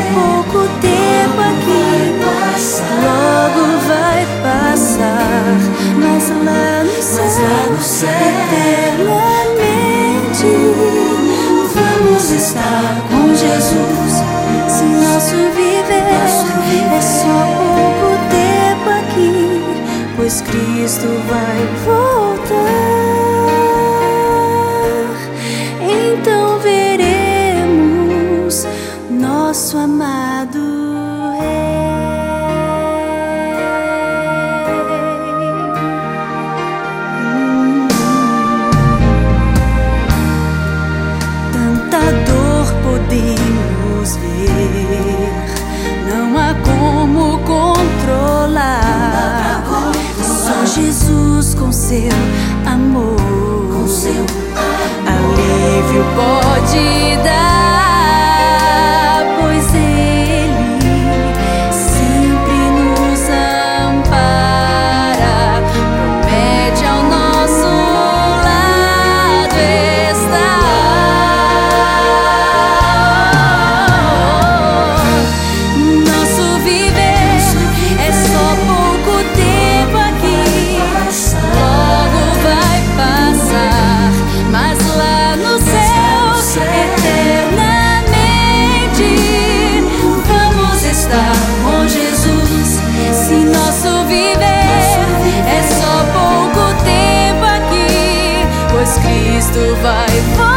pouco tempo aqui, logo vai passar. Mas lá no céu, eternamente vamos estar com Jesus. Se nosso viver é só pouco tempo aqui, pois Cristo vai voltar. Então veremos nosso amado Rei. Tanta dor podemos ver, não há como controlar. Só Jesus com seu amor, alívio pode dar, pois Ele sempre nos ampara, promete ao nosso lado estar. Nosso viver é só pouco tempo aqui, logo vai passar. Mas lá no céu, eternamente vamos estar com Jesus. Se nosso viver é só pouco tempo aqui, pois Cristo vai voltar.